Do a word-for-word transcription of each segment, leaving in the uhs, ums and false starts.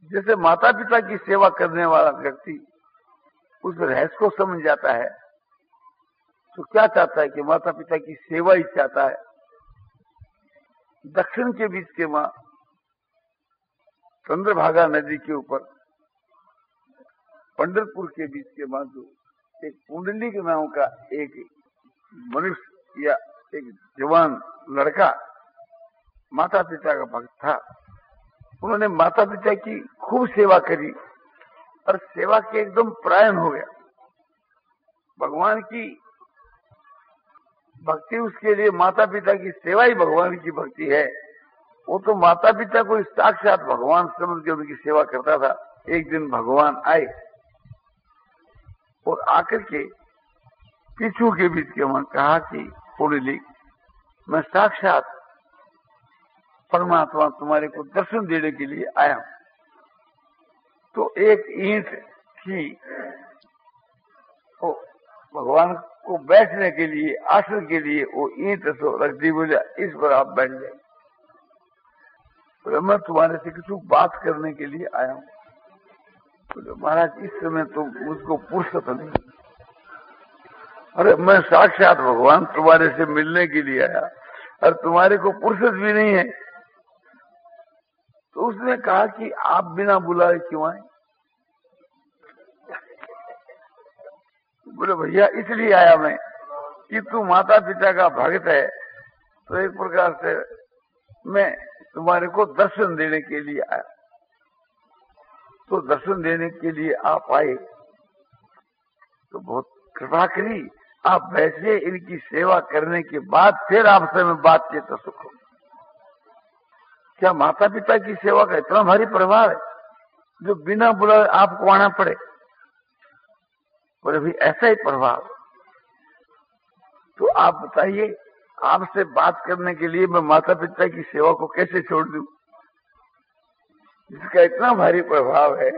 जैसे माता पिता की सेवा करने वाला व्यक्ति उस रहस्य को समझ जाता है तो क्या चाहता है कि माता पिता की सेवा ही चाहता है। दक्षिण के बीच के मां चंद्रभागा नदी के ऊपर पंढरपुर के बीच के मां जो एक पुंडलिक नाम का एक मनुष्य या एक जवान लड़का माता पिता का भक्त था। उन्होंने माता पिता की खूब सेवा करी और सेवा के एकदम परायण हो गया। भगवान की भक्ति उसके लिए माता पिता की सेवा ही भगवान की भक्ति है। वो तो माता पिता को साक्षात भगवान समझ के उनकी सेवा करता था। एक दिन भगवान आए और आकर के पीछू के बीच के वहां कहा कि पुंडलिक, मैं साक्षात परमात्मा तुम्हारे को दर्शन देने के लिए आया हूं। तो एक ईंट की तो भगवान को बैठने के लिए आसन के लिए वो ईंट तो रख दी। बोला इस पर आप बैठ जाए। बोले मैं तुम्हारे से कुछ बात करने के लिए आया हूं। बोले महाराज इस समय तो मुझको फुर्सत नहीं। अरे मैं साक्षात भगवान तुम्हारे से मिलने के लिए आया और तुम्हारे को फुर्सत भी नहीं है। तो उसने कहा कि आप बिना बुलाए क्यों आए। बोले भैया इसलिए आया मैं कि तू माता पिता का भक्त है तो एक प्रकार से मैं तुम्हारे को दर्शन देने के लिए आया। तो दर्शन देने के लिए आप आए तो बहुत कृपा करी, आप बैठे। इनकी सेवा करने के बाद फिर आपसे मैं बातचीत तो सुख। क्या माता पिता की सेवा का इतना भारी प्रभाव है जो बिना बुलाए आपको आना पड़े। बोले भी ऐसा ही प्रभाव। तो आप बताइए, आपसे बात करने के लिए मैं माता पिता की सेवा को कैसे छोड़ दूं, जिसका इतना भारी प्रभाव है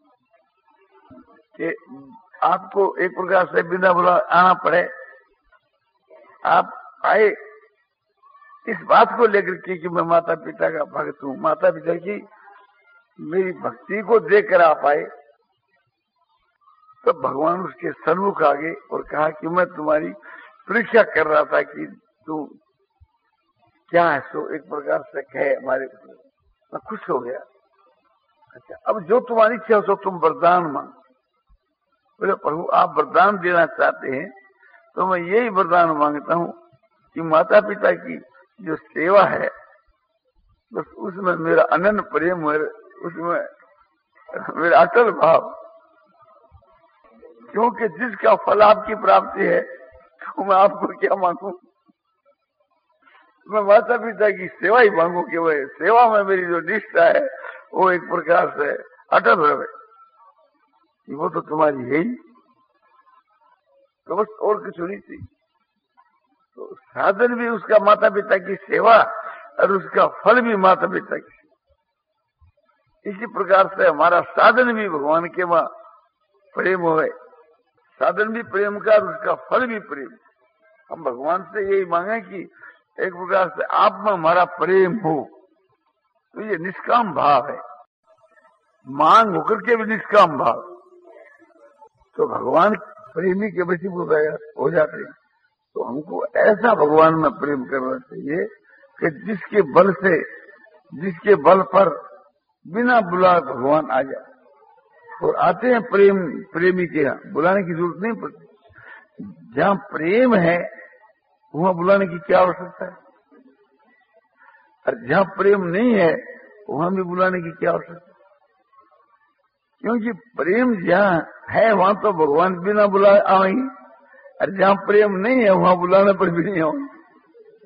कि आपको एक प्रकार से बिना बुलाए आना पड़े। आप आए इस बात को लेकर के कि मैं माता पिता का भक्त हूं, माता पिता की मेरी भक्ति को देखकर आप आए। तो भगवान उसके सन्मुख आ गए और कहा कि मैं तुम्हारी परीक्षा कर रहा था कि तू क्या है। सो एक प्रकार से कहे हमारे, मैं खुश हो गया। अच्छा अब जो तुम्हारी इच्छा हो सो तुम वरदान मांग। बोले प्रभु आप वरदान देना चाहते हैं तो मैं यही वरदान मांगता हूं कि माता पिता की जो सेवा है बस उसमें मेरा अनन्य प्रेम है, उसमें मेरा अटल भाव। क्योंकि जिसका फल आपकी प्राप्ति है तो मैं आपको क्या मांगू। मैं माता पिता की सेवा ही मांगू कि वह सेवा में मेरी जो निष्ठा है वो एक प्रकार से अटल रहे। वो तो तुम्हारी है ही, तो बस और कुछ नहीं थी। तो साधन भी उसका माता पिता की सेवा और उसका फल भी माता पिता की। इसी प्रकार से हमारा साधन भी भगवान के वहां प्रेम हो। साधन भी प्रेम का और उसका फल भी प्रेम। हम भगवान से यही मांगे कि एक प्रकार से आप में हमारा प्रेम हो। तो ये निष्काम भाव है, मांग होकर के भी निष्काम भाव। तो भगवान प्रेमी के वशीभूत हो जाते हैं। तो हमको ऐसा भगवान में प्रेम करना चाहिए कि जिसके बल से, जिसके बल पर बिना बुलाए भगवान आ जाए। और आते हैं प्रेम प्रेमी के यहाँ, बुलाने की जरूरत नहीं पड़ती। जहाँ प्रेम है वहां बुलाने की क्या आवश्यकता है, और जहाँ प्रेम नहीं है वहां भी बुलाने की क्या आवश्यकता है। क्योंकि प्रेम जहाँ है वहां तो भगवान बिना बुलाए आएंगे, और जहाँ प्रेम नहीं है वहां बुलाने पर भी नहीं आएंगे।